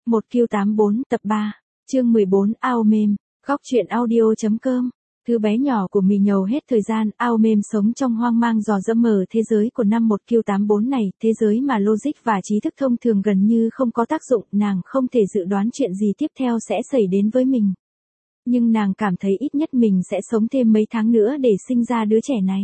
1Q84 tập 3, chương 14 Ao Mềm, góc truyện audio.com. Thứ bé nhỏ của mì nhầu hết thời gian, Ao Mềm sống trong hoang mang dò dẫm ở thế giới của năm 1Q84 này, thế giới mà logic và trí thức thông thường gần như không có tác dụng, nàng không thể dự đoán chuyện gì tiếp theo sẽ xảy đến với mình. Nhưng nàng cảm thấy ít nhất mình sẽ sống thêm mấy tháng nữa để sinh ra đứa trẻ này.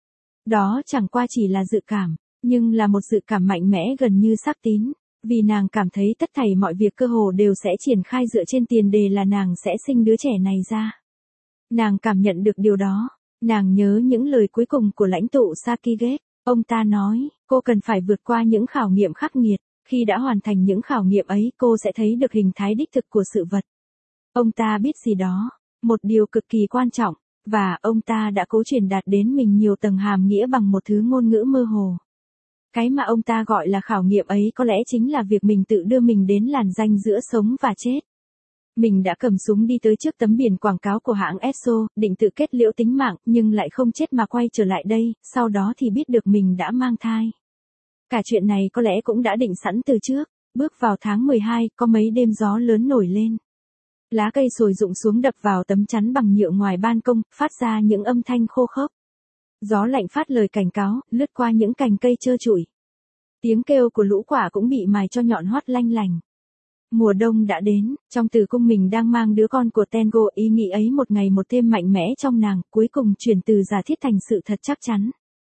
Đó chẳng qua chỉ là dự cảm, nhưng là một dự cảm mạnh mẽ gần như xác tín. Vì nàng cảm thấy tất thảy mọi việc cơ hồ đều sẽ triển khai dựa trên tiền đề là nàng sẽ sinh đứa trẻ này ra. Nàng cảm nhận được điều đó. Nàng nhớ những lời cuối cùng của lãnh tụ Sakigate. Ông ta nói, cô cần phải vượt qua những khảo nghiệm khắc nghiệt. Khi đã hoàn thành những khảo nghiệm ấy, cô sẽ thấy được hình thái đích thực của sự vật. Ông ta biết gì đó, một điều cực kỳ quan trọng, và ông ta đã cố truyền đạt đến mình nhiều tầng hàm nghĩa bằng một thứ ngôn ngữ mơ hồ. Cái mà ông ta gọi là khảo nghiệm ấy có lẽ chính là việc mình tự đưa mình đến làn ranh giữa sống và chết. Mình đã cầm súng đi tới trước tấm biển quảng cáo của hãng Esso, định tự kết liễu tính mạng, nhưng lại không chết mà quay trở lại đây, sau đó thì biết được mình đã mang thai. Cả chuyện này có lẽ cũng đã định sẵn từ trước. Bước vào tháng 12, có mấy đêm gió lớn nổi lên. Lá cây sồi rụng xuống đập vào tấm chắn bằng nhựa ngoài ban công, phát ra những âm thanh khô khốc. Gió lạnh phát lời cảnh cáo, lướt qua những cành cây trơ trụi. Tiếng kêu của lũ quả cũng bị mài cho nhọn hoắt lanh lành. Mùa đông đã đến, trong tử cung mình đang mang đứa con của Tengo, ý nghĩ ấy một ngày một thêm mạnh mẽ trong nàng, cuối cùng chuyển từ giả thiết thành sự thật chắc chắn.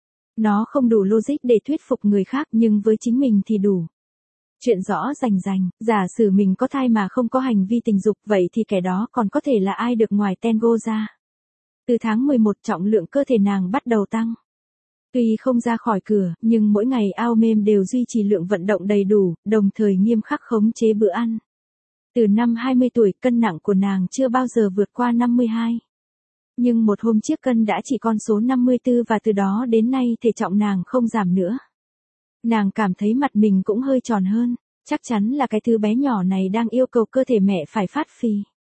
Nó không đủ logic để thuyết phục người khác nhưng với chính mình thì đủ. Chuyện rõ rành rành, giả sử mình có thai mà không có hành vi tình dục, vậy thì kẻ đó còn có thể là ai được ngoài Tengo ra. Từ tháng 11 trọng lượng cơ thể nàng bắt đầu tăng. Tuy không ra khỏi cửa, nhưng mỗi ngày Ao Mềm đều duy trì lượng vận động đầy đủ, đồng thời nghiêm khắc khống chế bữa ăn. Từ năm 20 tuổi, cân nặng của nàng chưa bao giờ vượt qua 52. Nhưng một hôm chiếc cân đã chỉ con số 54 và từ đó đến nay thể trọng nàng không giảm nữa. Nàng cảm thấy mặt mình cũng hơi tròn hơn, chắc chắn là cái thứ bé nhỏ này đang yêu cầu cơ thể mẹ phải phát phì.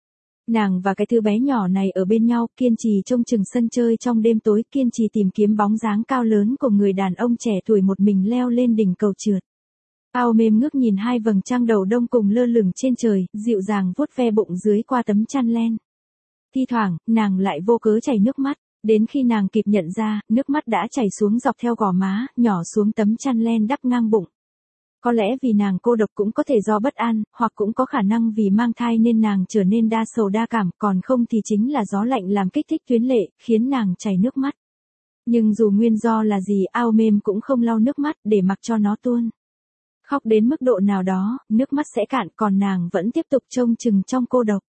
Nàng và cái thứ bé nhỏ này ở bên nhau, kiên trì trông chừng sân chơi trong đêm tối, kiên trì tìm kiếm bóng dáng cao lớn của người đàn ông trẻ tuổi một mình leo lên đỉnh cầu trượt. Ao Mềm ngước nhìn hai vầng trăng đầu đông cùng lơ lửng trên trời, dịu dàng vuốt ve bụng dưới qua tấm chăn len. Thi thoảng, nàng lại vô cớ chảy nước mắt, đến khi nàng kịp nhận ra, nước mắt đã chảy xuống dọc theo gò má, nhỏ xuống tấm chăn len đắp ngang bụng. Có lẽ vì nàng cô độc, cũng có thể do bất an, hoặc cũng có khả năng vì mang thai nên nàng trở nên đa sầu đa cảm, còn không thì chính là gió lạnh làm kích thích tuyến lệ, khiến nàng chảy nước mắt. Nhưng dù nguyên do là gì, Ao Mềm cũng không lau nước mắt để mặc cho nó tuôn. Khóc đến mức độ nào đó, nước mắt sẽ cạn, còn nàng vẫn tiếp tục trông chừng trong cô độc.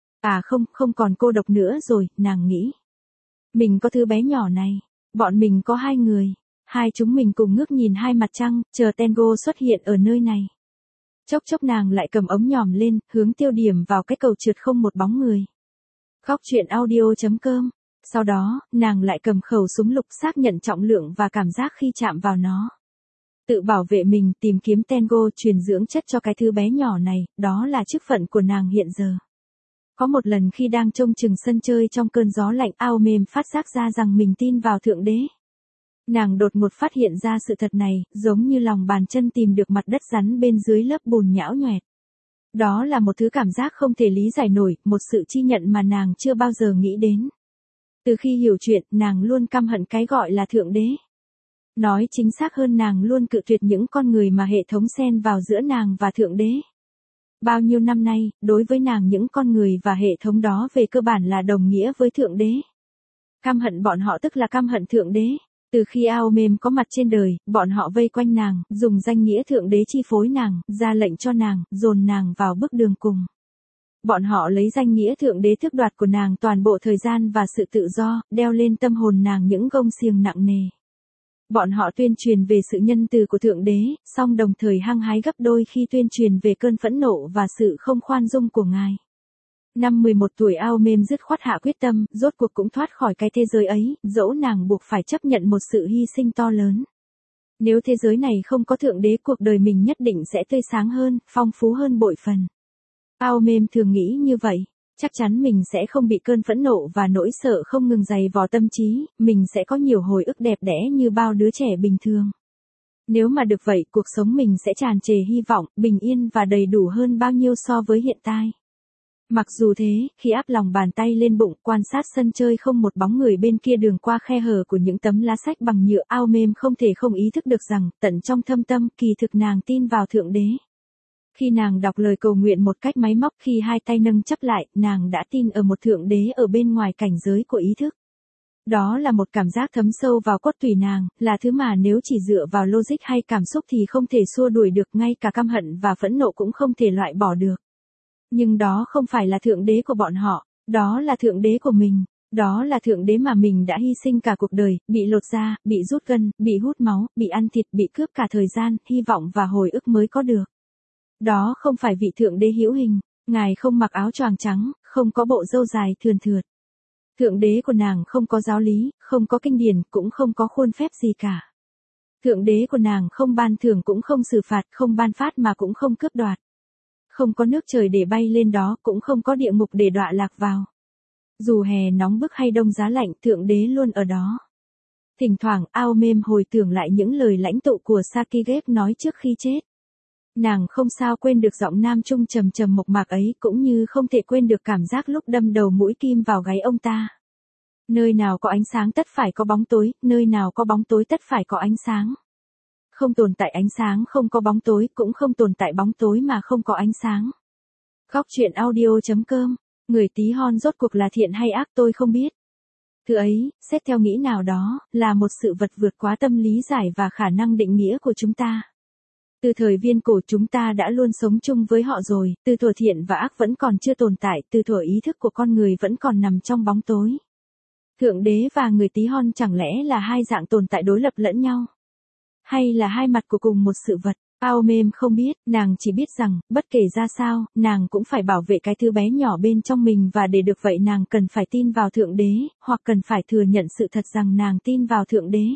À không còn cô độc nữa rồi, nàng nghĩ. Mình có thứ bé nhỏ này, bọn mình có hai người. Hai chúng mình cùng ngước nhìn hai mặt trăng, chờ Tengo xuất hiện ở nơi này. Chốc chốc nàng lại cầm ống nhòm lên, hướng tiêu điểm vào cái cầu trượt không một bóng người. Góc truyện audio.com. Sau đó, nàng lại cầm khẩu súng lục xác nhận trọng lượng và cảm giác khi chạm vào nó. Tự bảo vệ mình, tìm kiếm Tengo, truyền dưỡng chất cho cái thứ bé nhỏ này, đó là chức phận của nàng hiện giờ. Có một lần khi đang trông chừng sân chơi trong cơn gió lạnh, Ao Mềm phát giác ra rằng mình tin vào Thượng Đế. Nàng đột ngột phát hiện ra sự thật này, giống như lòng bàn chân tìm được mặt đất rắn bên dưới lớp bùn nhão nhoẹt. Đó là một thứ cảm giác không thể lý giải nổi, một sự chi nhận mà nàng chưa bao giờ nghĩ đến. Từ khi hiểu chuyện, nàng luôn căm hận cái gọi là Thượng Đế. Nói chính xác hơn, nàng luôn cự tuyệt những con người mà hệ thống xen vào giữa nàng và Thượng Đế. Bao nhiêu năm nay, đối với nàng những con người và hệ thống đó về cơ bản là đồng nghĩa với Thượng Đế. Căm hận bọn họ tức là căm hận Thượng Đế. Từ khi Ao Mềm có mặt trên đời, bọn họ vây quanh nàng, dùng danh nghĩa Thượng Đế chi phối nàng, ra lệnh cho nàng, dồn nàng vào bước đường cùng. Bọn họ lấy danh nghĩa Thượng Đế tước đoạt của nàng toàn bộ thời gian và sự tự do, đeo lên tâm hồn nàng những gông xiềng nặng nề. Bọn họ tuyên truyền về sự nhân từ của Thượng Đế, song đồng thời hăng hái gấp đôi khi tuyên truyền về cơn phẫn nộ và sự không khoan dung của Ngài. Năm 11 tuổi, Ao Mềm dứt khoát hạ quyết tâm, rốt cuộc cũng thoát khỏi cái thế giới ấy, dẫu nàng buộc phải chấp nhận một sự hy sinh to lớn. Nếu thế giới này không có Thượng Đế, cuộc đời mình nhất định sẽ tươi sáng hơn, phong phú hơn bội phần. Ao Mềm thường nghĩ như vậy, chắc chắn mình sẽ không bị cơn phẫn nộ và nỗi sợ không ngừng dày vò tâm trí, mình sẽ có nhiều hồi ức đẹp đẽ như bao đứa trẻ bình thường. Nếu mà được vậy, cuộc sống mình sẽ tràn trề hy vọng, bình yên và đầy đủ hơn bao nhiêu so với hiện tại. Mặc dù thế, khi áp lòng bàn tay lên bụng, quan sát sân chơi không một bóng người bên kia đường qua khe hở của những tấm lá sách bằng nhựa, Ao Mêm không thể không ý thức được rằng, tận trong thâm tâm, kỳ thực nàng tin vào Thượng Đế. Khi nàng đọc lời cầu nguyện một cách máy móc, khi hai tay nâng chắp lại, nàng đã tin ở một Thượng Đế ở bên ngoài cảnh giới của ý thức. Đó là một cảm giác thấm sâu vào cốt tủy nàng, là thứ mà nếu chỉ dựa vào logic hay cảm xúc thì không thể xua đuổi được, ngay cả căm hận và phẫn nộ cũng không thể loại bỏ được. Nhưng đó không phải là Thượng Đế của bọn họ, đó là Thượng Đế của mình, đó là Thượng Đế mà mình đã hy sinh cả cuộc đời, bị lột da, bị rút gân, bị hút máu, bị ăn thịt, bị cướp cả thời gian, hy vọng và hồi ức mới có được. Đó không phải vị Thượng Đế hữu hình, Ngài không mặc áo choàng trắng, không có bộ râu dài thườn thượt. Thượng Đế của nàng không có giáo lý, không có kinh điển, cũng không có khuôn phép gì cả. Thượng Đế của nàng không ban thưởng cũng không xử phạt, không ban phát mà cũng không cướp đoạt. Không có nước trời để bay lên đó, cũng không có địa ngục để đọa lạc vào. Dù hè nóng bức hay đông giá lạnh, Thượng Đế luôn ở đó. Thỉnh thoảng, Ao Mêm hồi tưởng lại những lời lãnh tụ của Sakigev nói trước khi chết. Nàng không sao quên được giọng nam trung trầm trầm mộc mạc ấy, cũng như không thể quên được cảm giác lúc đâm đầu mũi kim vào gáy ông ta. Nơi nào có ánh sáng tất phải có bóng tối, nơi nào có bóng tối tất phải có ánh sáng. Không tồn tại ánh sáng không có bóng tối, cũng không tồn tại bóng tối mà không có ánh sáng. Góc truyện audio.com, người tí hon rốt cuộc là thiện hay ác tôi không biết. Thứ ấy, xét theo nghĩ nào đó, là một sự vật vượt quá tâm lý giải và khả năng định nghĩa của chúng ta. Từ thời viên cổ chúng ta đã luôn sống chung với họ rồi, từ thuở thiện và ác vẫn còn chưa tồn tại, từ thuở ý thức của con người vẫn còn nằm trong bóng tối. Thượng Đế và người tí hon chẳng lẽ là hai dạng tồn tại đối lập lẫn nhau? Hay là hai mặt của cùng một sự vật? Ao Mêm không biết, nàng chỉ biết rằng, bất kể ra sao, nàng cũng phải bảo vệ cái thứ bé nhỏ bên trong mình, và để được vậy nàng cần phải tin vào Thượng Đế, hoặc cần phải thừa nhận sự thật rằng nàng tin vào Thượng Đế.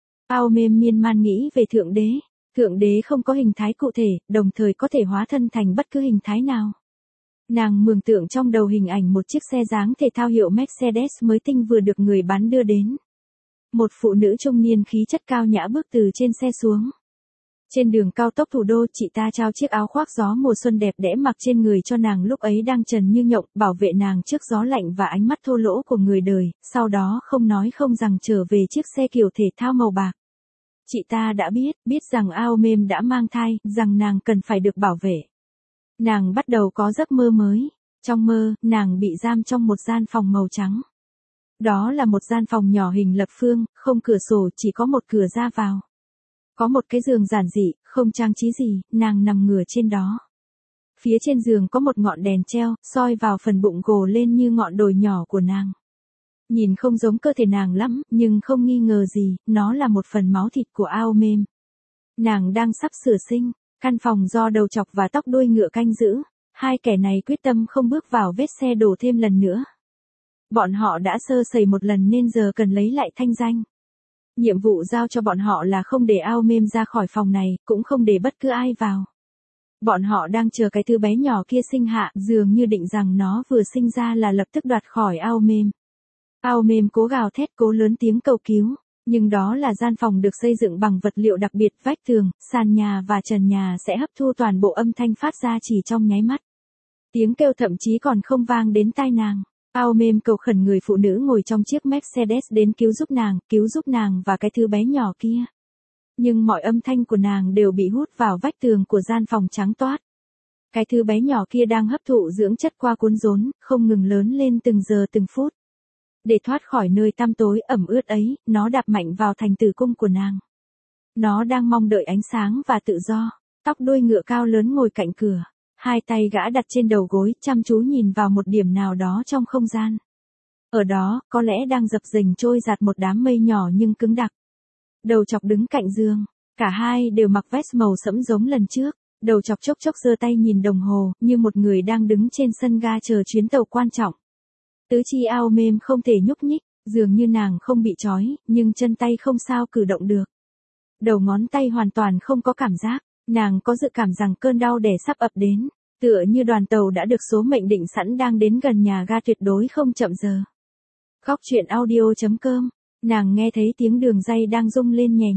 Ao Mêm miên man nghĩ về Thượng Đế. Thượng Đế không có hình thái cụ thể, đồng thời có thể hóa thân thành bất cứ hình thái nào. Nàng mường tượng trong đầu hình ảnh một chiếc xe dáng thể thao hiệu Mercedes mới tinh vừa được người bán đưa đến. Một phụ nữ trung niên khí chất cao nhã bước từ trên xe xuống. Trên đường cao tốc thủ đô, chị ta trao chiếc áo khoác gió mùa xuân đẹp đẽ mặc trên người cho nàng lúc ấy đang trần như nhộng, bảo vệ nàng trước gió lạnh và ánh mắt thô lỗ của người đời, sau đó không nói không rằng trở về chiếc xe kiểu thể thao màu bạc. Chị ta đã biết rằng Ao Mêm đã mang thai, rằng nàng cần phải được bảo vệ. Nàng bắt đầu có giấc mơ mới. Trong mơ, nàng bị giam trong một gian phòng màu trắng. Đó là một gian phòng nhỏ hình lập phương, không cửa sổ, chỉ có một cửa ra vào. Có một cái giường giản dị, không trang trí gì, nàng nằm ngửa trên đó. Phía trên giường có một ngọn đèn treo, soi vào phần bụng gồ lên như ngọn đồi nhỏ của nàng. Nhìn không giống cơ thể nàng lắm, nhưng không nghi ngờ gì, nó là một phần máu thịt của Ao Mêm. Nàng đang sắp sửa sinh, căn phòng do đầu chọc và tóc đuôi ngựa canh giữ. Hai kẻ này quyết tâm không bước vào vết xe đổ thêm lần nữa. Bọn họ đã sơ sẩy một lần nên giờ cần lấy lại thanh danh. Nhiệm vụ giao cho bọn họ là không để Ao Mêm ra khỏi phòng này, cũng không để bất cứ ai vào. Bọn họ đang chờ cái thứ bé nhỏ kia sinh hạ, dường như định rằng nó vừa sinh ra là lập tức đoạt khỏi Ao Mêm. Ao Mêm cố gào thét, cố lớn tiếng cầu cứu, nhưng đó là gian phòng được xây dựng bằng vật liệu đặc biệt, vách tường, sàn nhà và trần nhà sẽ hấp thu toàn bộ âm thanh phát ra chỉ trong nháy mắt. Tiếng kêu thậm chí còn không vang đến tai nàng. Ao Mêm cầu khẩn người phụ nữ ngồi trong chiếc Mercedes đến cứu giúp nàng và cái thứ bé nhỏ kia. Nhưng mọi âm thanh của nàng đều bị hút vào vách tường của gian phòng trắng toát. Cái thứ bé nhỏ kia đang hấp thụ dưỡng chất qua cuốn rốn, không ngừng lớn lên từng giờ từng phút. Để thoát khỏi nơi tăm tối ẩm ướt ấy, nó đạp mạnh vào thành tử cung của nàng. Nó đang mong đợi ánh sáng và tự do. Tóc đuôi ngựa cao lớn ngồi cạnh cửa. Hai tay gã đặt trên đầu gối, chăm chú nhìn vào một điểm nào đó trong không gian. Ở đó, có lẽ đang dập dềnh trôi dạt một đám mây nhỏ nhưng cứng đặc. Đầu chọc đứng cạnh giường. Cả hai đều mặc vest màu sẫm giống lần trước. Đầu chọc chốc chốc giơ tay nhìn đồng hồ, như một người đang đứng trên sân ga chờ chuyến tàu quan trọng. Tứ chi Ao Mêm không thể nhúc nhích, dường như nàng không bị trói, nhưng chân tay không sao cử động được. Đầu ngón tay hoàn toàn không có cảm giác, nàng có dự cảm rằng cơn đau đẻ sắp ập đến, tựa như đoàn tàu đã được số mệnh định sẵn đang đến gần nhà ga tuyệt đối không chậm giờ. Góc truyện audio.com, nàng nghe thấy tiếng đường ray đang rung lên nhẹ nhẹ,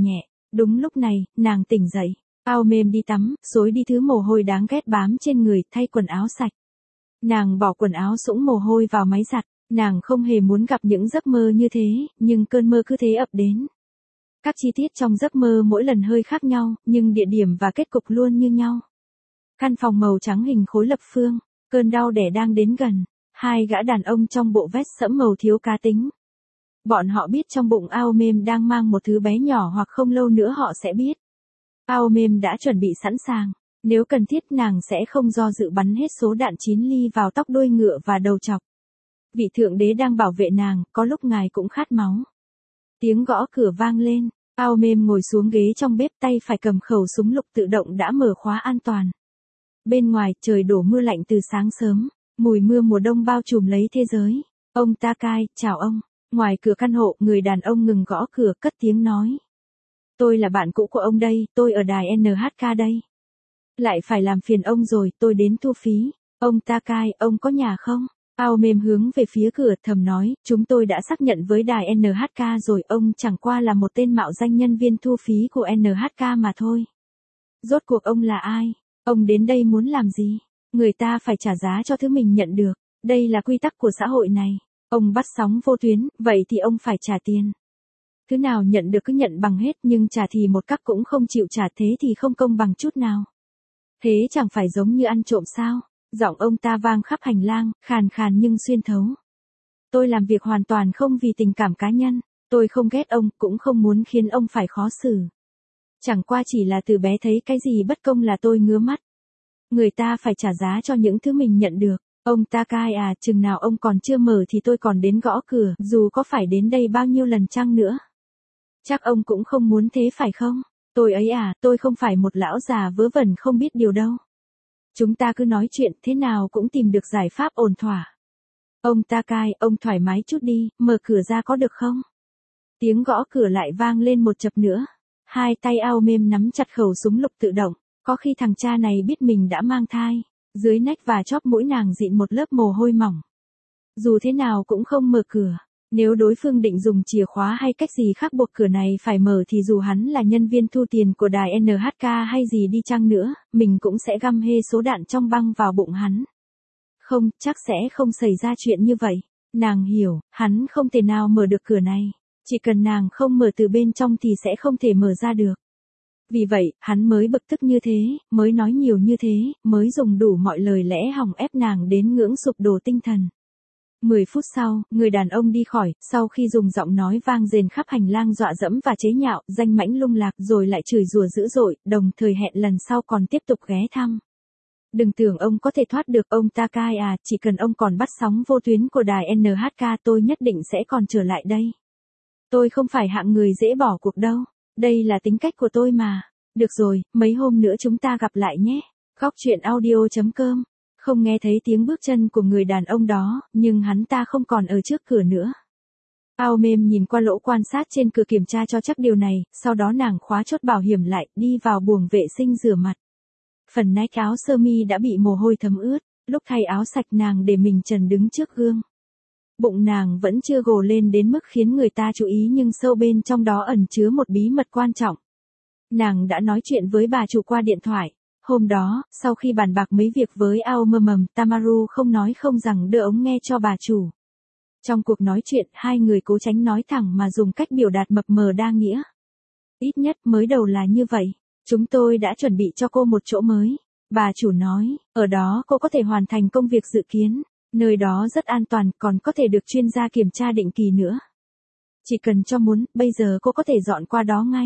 Đúng lúc này, nàng tỉnh dậy. Ao mềm đi tắm, xối đi thứ mồ hôi đáng ghét bám trên người, thay quần áo sạch. Nàng bỏ quần áo sũng mồ hôi vào máy giặt. Nàng không hề muốn gặp những giấc mơ như thế, nhưng cơn mơ cứ thế ập đến. Các chi tiết trong giấc mơ mỗi lần hơi khác nhau, nhưng địa điểm và kết cục luôn như nhau. Căn phòng màu trắng hình khối lập phương, cơn đau đẻ đang đến gần. Hai gã đàn ông trong bộ vest sẫm màu thiếu cá tính. Bọn họ biết trong bụng Ao Mềm đang mang một thứ bé nhỏ hoặc không lâu nữa họ sẽ biết. Ao Mềm đã chuẩn bị sẵn sàng. Nếu cần thiết nàng sẽ không do dự bắn hết số đạn 9 ly vào tóc đuôi ngựa và đầu chọc. Vị thượng đế đang bảo vệ nàng, có lúc ngài cũng khát máu. Tiếng gõ cửa vang lên, Ao Mềm ngồi xuống ghế trong bếp, tay phải cầm khẩu súng lục tự động đã mở khóa an toàn. Bên ngoài, trời đổ mưa lạnh từ sáng sớm, mùi mưa mùa đông bao trùm lấy thế giới. Ông Takai, chào ông. Ngoài cửa căn hộ, người đàn ông ngừng gõ cửa, cất tiếng nói. Tôi là bạn cũ của ông đây, tôi ở đài NHK đây. Lại phải làm phiền ông rồi, tôi đến thu phí. Ông Takai, ông có nhà không? Ao Mềm hướng về phía cửa thầm nói, chúng tôi đã xác nhận với đài NHK rồi, ông chẳng qua là một tên mạo danh nhân viên thu phí của NHK mà thôi. Rốt cuộc ông là ai? Ông đến đây muốn làm gì? Người ta phải trả giá cho thứ mình nhận được. Đây là quy tắc của xã hội này. Ông bắt sóng vô tuyến, vậy thì ông phải trả tiền. Thứ nào nhận được cứ nhận bằng hết, nhưng trả thì một cách cũng không chịu trả, thế thì không công bằng chút nào. Thế chẳng phải giống như ăn trộm sao? Giọng ông ta vang khắp hành lang, khàn khàn nhưng xuyên thấu. Tôi làm việc hoàn toàn không vì tình cảm cá nhân. Tôi không ghét ông, cũng không muốn khiến ông phải khó xử. Chẳng qua chỉ là từ bé thấy cái gì bất công là tôi ngứa mắt. Người ta phải trả giá cho những thứ mình nhận được. Ông Takai à, chừng nào ông còn chưa mở thì tôi còn đến gõ cửa, dù có phải đến đây bao nhiêu lần chăng nữa. Chắc ông cũng không muốn thế phải không? Tôi ấy à, tôi không phải một lão già vớ vẩn không biết điều đâu. Chúng ta cứ nói chuyện, thế nào cũng tìm được giải pháp ổn thỏa. Ông Takai, ông thoải mái chút đi, mở cửa ra có được không? Tiếng gõ cửa lại vang lên một chập nữa. Hai tay Ao Mềm nắm chặt khẩu súng lục tự động, có khi thằng cha này biết mình đã mang thai. Dưới nách và chóp mũi nàng dịn một lớp mồ hôi mỏng. Dù thế nào cũng không mở cửa. Nếu đối phương định dùng chìa khóa hay cách gì khác buộc cửa này phải mở thì dù hắn là nhân viên thu tiền của đài NHK hay gì đi chăng nữa, mình cũng sẽ găm hê số đạn trong băng vào bụng hắn. Không, chắc sẽ không xảy ra chuyện như vậy. Nàng hiểu, hắn không thể nào mở được cửa này. Chỉ cần nàng không mở từ bên trong thì sẽ không thể mở ra được. Vì vậy, hắn mới bực tức như thế, mới nói nhiều như thế, mới dùng đủ mọi lời lẽ hòng ép nàng đến ngưỡng sụp đổ tinh thần. 10 phút sau, người đàn ông đi khỏi, sau khi dùng giọng nói vang rền khắp hành lang dọa dẫm và chế nhạo, danh mãnh lung lạc rồi lại chửi rủa dữ dội, đồng thời hẹn lần sau còn tiếp tục ghé thăm. Đừng tưởng ông có thể thoát được, ông Takai à, chỉ cần ông còn bắt sóng vô tuyến của đài NHK tôi nhất định sẽ còn trở lại đây. Tôi không phải hạng người dễ bỏ cuộc đâu. Đây là tính cách của tôi mà. Được rồi, mấy hôm nữa chúng ta gặp lại nhé. Góc truyện audio.com. Không nghe thấy tiếng bước chân của người đàn ông đó, nhưng hắn ta không còn ở trước cửa nữa. Ao Mềm nhìn qua lỗ quan sát trên cửa kiểm tra cho chắc điều này, sau đó nàng khóa chốt bảo hiểm lại, đi vào buồng vệ sinh rửa mặt. Phần nách áo sơ mi đã bị mồ hôi thấm ướt, lúc thay áo sạch nàng để mình trần đứng trước gương. Bụng nàng vẫn chưa gồ lên đến mức khiến người ta chú ý, nhưng sâu bên trong đó ẩn chứa một bí mật quan trọng. Nàng đã nói chuyện với bà chủ qua điện thoại. Hôm đó, sau khi bàn bạc mấy việc với Ao Mềm, Tamaru không nói không rằng đưa ống nghe cho bà chủ. Trong cuộc nói chuyện, hai người cố tránh nói thẳng mà dùng cách biểu đạt mập mờ đa nghĩa. Ít nhất mới đầu là như vậy. Chúng tôi đã chuẩn bị cho cô một chỗ mới. Bà chủ nói, ở đó cô có thể hoàn thành công việc dự kiến. Nơi đó rất an toàn, còn có thể được chuyên gia kiểm tra định kỳ nữa. Chỉ cần cho muốn, bây giờ cô có thể dọn qua đó ngay.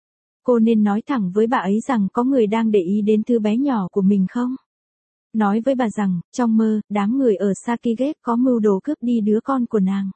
Cô nên nói thẳng với bà ấy rằng có người đang để ý đến thứ bé nhỏ của mình không? Nói với bà rằng, trong mơ, đám người ở Sakigate có mưu đồ cướp đi đứa con của nàng.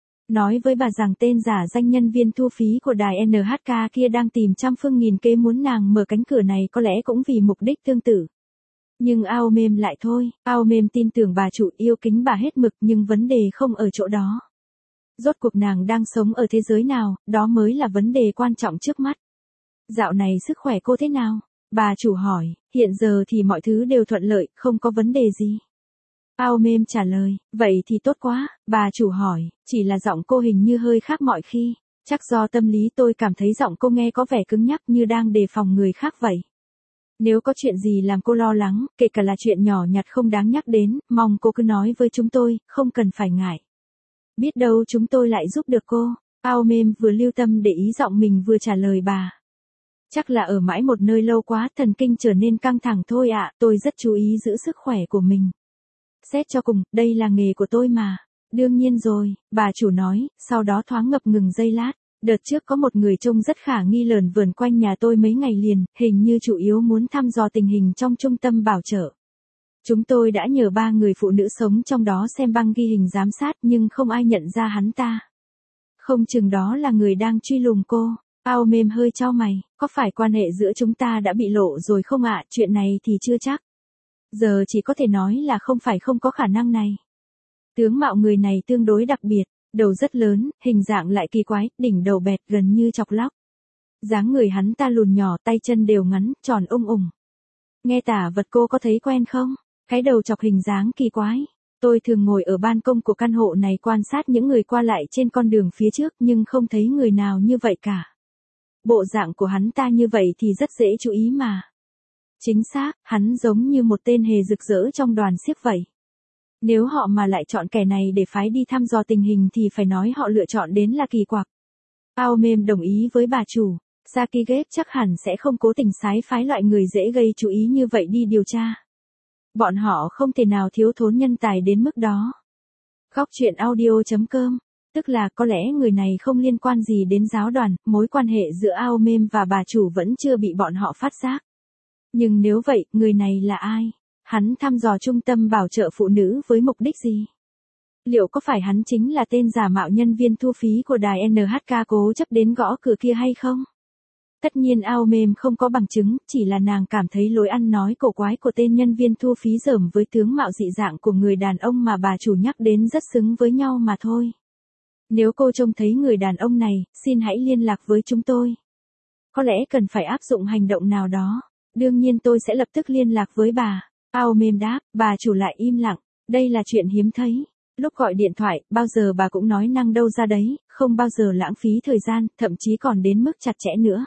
Nói với bà rằng tên giả danh nhân viên thu phí của đài NHK kia đang tìm trăm phương nghìn kế muốn nàng mở cánh cửa này, có lẽ cũng vì mục đích tương tự. Nhưng Ao Mềm lại thôi, Ao Mềm tin tưởng bà chủ, yêu kính bà hết mực, nhưng vấn đề không ở chỗ đó. Rốt cuộc nàng đang sống ở thế giới nào, đó mới là vấn đề quan trọng trước mắt. Dạo này sức khỏe cô thế nào? Bà chủ hỏi. Hiện giờ thì mọi thứ đều thuận lợi, không có vấn đề gì. Ao Mềm trả lời. Vậy thì tốt quá. Bà chủ hỏi. Chỉ là giọng cô hình như hơi khác mọi khi. Chắc do tâm lý tôi cảm thấy giọng cô nghe có vẻ cứng nhắc như đang đề phòng người khác vậy. Nếu có chuyện gì làm cô lo lắng, kể cả là chuyện nhỏ nhặt không đáng nhắc đến, mong cô cứ nói với chúng tôi, không cần phải ngại. Biết đâu chúng tôi lại giúp được cô. Ao Mêm vừa lưu tâm để ý giọng mình vừa trả lời bà. Chắc là ở mãi một nơi lâu quá, thần kinh trở nên căng thẳng thôi ạ, tôi rất chú ý giữ sức khỏe của mình. Xét cho cùng, đây là nghề của tôi mà. Đương nhiên rồi, bà chủ nói, sau đó thoáng ngập ngừng giây lát. Đợt trước có một người trông rất khả nghi lởn vởn quanh nhà tôi mấy ngày liền, hình như chủ yếu muốn thăm dò tình hình trong trung tâm bảo trợ. Chúng tôi đã nhờ 3 người phụ nữ sống trong đó xem băng ghi hình giám sát nhưng không ai nhận ra hắn ta. Không chừng đó là người đang truy lùng cô. Ao Mêm hơi chau mày, có phải quan hệ giữa chúng ta đã bị lộ rồi không ạ? Chuyện này thì chưa chắc. Giờ chỉ có thể nói là không phải không có khả năng này. Tướng mạo người này tương đối đặc biệt, đầu rất lớn, hình dạng lại kỳ quái, đỉnh đầu bẹt gần như chọc lóc. Dáng người hắn ta lùn nhỏ, tay chân đều ngắn, tròn ung. Nghe tả vật cô có thấy quen không? Cái đầu chọc hình dáng kỳ quái. Tôi thường ngồi ở ban công của căn hộ này quan sát những người qua lại trên con đường phía trước nhưng không thấy người nào như vậy cả. Bộ dạng của hắn ta như vậy thì rất dễ chú ý mà. Chính xác, hắn giống như một tên hề rực rỡ trong đoàn xiếc vậy. Nếu họ mà lại chọn kẻ này để phái đi thăm dò tình hình thì phải nói họ lựa chọn đến là kỳ quặc. Ao Mêm đồng ý với bà chủ, Sakigate chắc hẳn sẽ không cố tình sái phái loại người dễ gây chú ý như vậy đi điều tra. Bọn họ không thể nào thiếu thốn nhân tài đến mức đó. Góc truyện audio.com, tức là có lẽ người này không liên quan gì đến giáo đoàn, mối quan hệ giữa Ao Mêm và bà chủ vẫn chưa bị bọn họ phát giác. Nhưng nếu vậy, người này là ai? Hắn thăm dò trung tâm bảo trợ phụ nữ với mục đích gì? Liệu có phải hắn chính là tên giả mạo nhân viên thu phí của đài NHK cố chấp đến gõ cửa kia hay không? Tất nhiên Ao Mêm không có bằng chứng, chỉ là nàng cảm thấy lối ăn nói cổ quái của tên nhân viên thu phí rởm với tướng mạo dị dạng của người đàn ông mà bà chủ nhắc đến rất xứng với nhau mà thôi. Nếu cô trông thấy người đàn ông này, xin hãy liên lạc với chúng tôi. Có lẽ cần phải áp dụng hành động nào đó. Đương nhiên tôi sẽ lập tức liên lạc với bà. Ao Mêm đáp, bà chủ lại im lặng. Đây là chuyện hiếm thấy. Lúc gọi điện thoại, bao giờ bà cũng nói năng đâu ra đấy, không bao giờ lãng phí thời gian, thậm chí còn đến mức chặt chẽ nữa.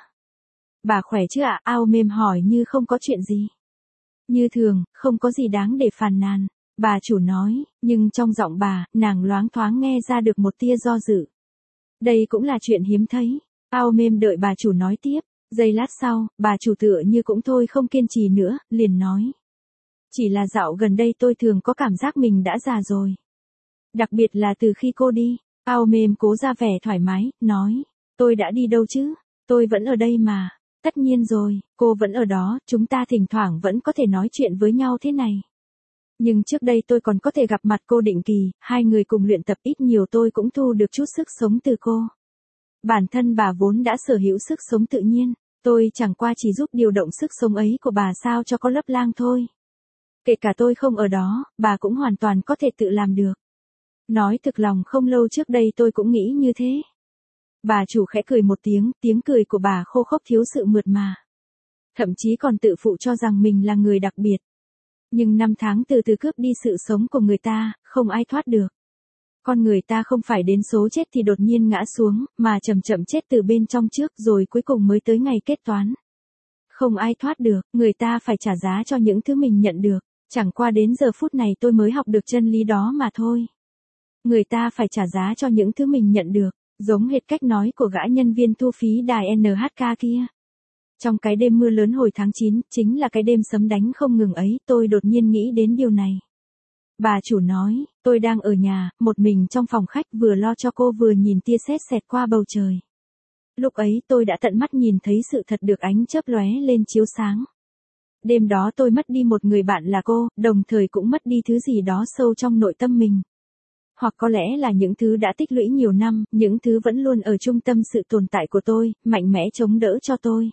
Bà khỏe chứ ạ? Ao Mêm hỏi như không có chuyện gì. Như thường, không có gì đáng để phàn nàn. Bà chủ nói, nhưng trong giọng bà, nàng loáng thoáng nghe ra được một tia do dự. Đây cũng là chuyện hiếm thấy. Ao Mêm đợi bà chủ nói tiếp. Giây lát sau, bà chủ tựa như cũng thôi không kiên trì nữa, liền nói. Chỉ là dạo gần đây tôi thường có cảm giác mình đã già rồi. Đặc biệt là từ khi cô đi. Ao Mêm cố ra vẻ thoải mái, nói. Tôi đã đi đâu chứ? Tôi vẫn ở đây mà. Tất nhiên rồi, cô vẫn ở đó, chúng ta thỉnh thoảng vẫn có thể nói chuyện với nhau thế này. Nhưng trước đây tôi còn có thể gặp mặt cô định kỳ, hai người cùng luyện tập, ít nhiều tôi cũng thu được chút sức sống từ cô. Bản thân bà vốn đã sở hữu sức sống tự nhiên, tôi chẳng qua chỉ giúp điều động sức sống ấy của bà sao cho có lấp lang thôi. Kể cả tôi không ở đó, bà cũng hoàn toàn có thể tự làm được. Nói thực lòng không lâu trước đây tôi cũng nghĩ như thế. Bà chủ khẽ cười một tiếng cười của bà khô khốc thiếu sự mượt mà. Thậm chí còn tự phụ cho rằng mình là người đặc biệt. Nhưng năm tháng từ từ cướp đi sự sống của người ta, không ai thoát được. Con người ta không phải đến số chết thì đột nhiên ngã xuống, mà chậm chậm chết từ bên trong trước rồi cuối cùng mới tới ngày kết toán. Không ai thoát được, người ta phải trả giá cho những thứ mình nhận được. Chẳng qua đến giờ phút này tôi mới học được chân lý đó mà thôi. Người ta phải trả giá cho những thứ mình nhận được, giống hệt cách nói của gã nhân viên thu phí đài NHK kia. Trong cái đêm mưa lớn hồi tháng 9, chính là cái đêm sấm đánh không ngừng ấy, tôi đột nhiên nghĩ đến điều này. Bà chủ nói, tôi đang ở nhà, một mình trong phòng khách vừa lo cho cô vừa nhìn tia sét xẹt qua bầu trời. Lúc ấy tôi đã tận mắt nhìn thấy sự thật được ánh chớp lóe lên chiếu sáng. Đêm đó tôi mất đi một người bạn là cô, đồng thời cũng mất đi thứ gì đó sâu trong nội tâm mình. Hoặc có lẽ là những thứ đã tích lũy nhiều năm, những thứ vẫn luôn ở trung tâm sự tồn tại của tôi, mạnh mẽ chống đỡ cho tôi.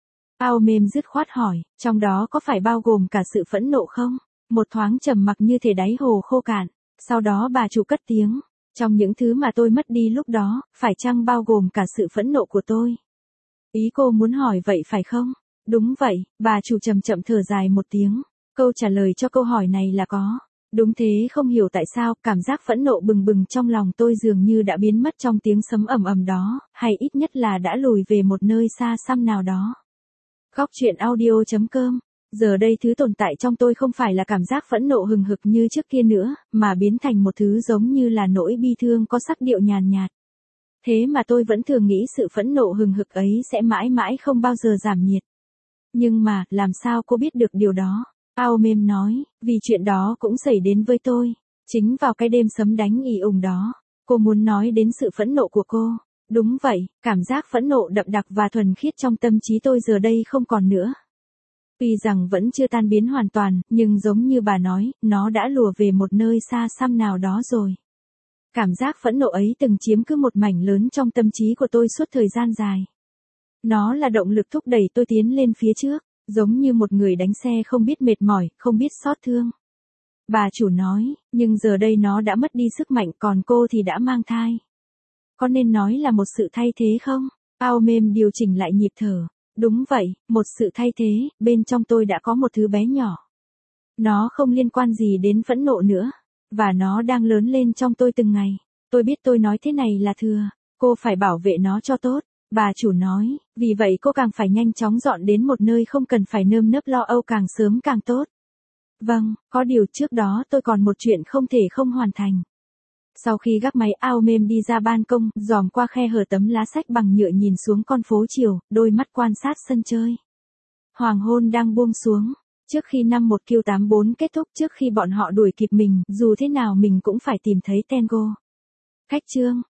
Ao Mêm dứt khoát hỏi, trong đó có phải bao gồm cả sự phẫn nộ không? Một thoáng trầm mặc như thể đáy hồ khô cạn. Sau đó bà chủ cất tiếng. Trong những thứ mà tôi mất đi lúc đó, phải chăng bao gồm cả sự phẫn nộ của tôi? Ý cô muốn hỏi vậy phải không? Đúng vậy, bà chủ chậm chậm thở dài một tiếng. Câu trả lời cho câu hỏi này là có. Đúng thế, không hiểu tại sao, cảm giác phẫn nộ bừng bừng trong lòng tôi dường như đã biến mất trong tiếng sấm ầm ầm đó, hay ít nhất là đã lùi về một nơi xa xăm nào đó. Góc truyện audio.com. Giờ đây thứ tồn tại trong tôi không phải là cảm giác phẫn nộ hừng hực như trước kia nữa, mà biến thành một thứ giống như là nỗi bi thương có sắc điệu nhàn nhạt. Thế mà tôi vẫn thường nghĩ sự phẫn nộ hừng hực ấy sẽ mãi mãi không bao giờ giảm nhiệt. Nhưng mà, làm sao cô biết được điều đó? Aomem nói, vì chuyện đó cũng xảy đến với tôi. Chính vào cái đêm sấm đánh ì ùng đó. Cô muốn nói đến sự phẫn nộ của cô. Đúng vậy, cảm giác phẫn nộ đậm đặc và thuần khiết trong tâm trí tôi giờ đây không còn nữa. Tuy rằng vẫn chưa tan biến hoàn toàn, nhưng giống như bà nói, nó đã lùa về một nơi xa xăm nào đó rồi. Cảm giác phẫn nộ ấy từng chiếm cứ một mảnh lớn trong tâm trí của tôi suốt thời gian dài. Nó là động lực thúc đẩy tôi tiến lên phía trước, giống như một người đánh xe không biết mệt mỏi, không biết xót thương. Bà chủ nói, nhưng giờ đây nó đã mất đi sức mạnh còn cô thì đã mang thai. Có nên nói là một sự thay thế không? Aomem điều chỉnh lại nhịp thở. Đúng vậy, một sự thay thế, bên trong tôi đã có một thứ bé nhỏ. Nó không liên quan gì đến phẫn nộ nữa. Và nó đang lớn lên trong tôi từng ngày. Tôi biết tôi nói thế này là thừa. Cô phải bảo vệ nó cho tốt. Bà chủ nói, vì vậy cô càng phải nhanh chóng dọn đến một nơi không cần phải nơm nớp lo âu càng sớm càng tốt. Vâng, có điều trước đó tôi còn một chuyện không thể không hoàn thành. Sau khi gác máy Aomem đi ra ban công, dòm qua khe hở tấm lá sách bằng nhựa nhìn xuống con phố chiều, đôi mắt quan sát sân chơi. Hoàng hôn đang buông xuống. Trước khi năm 1Q84 kết thúc, trước khi bọn họ đuổi kịp mình, dù thế nào mình cũng phải tìm thấy Tengo. Khách chương.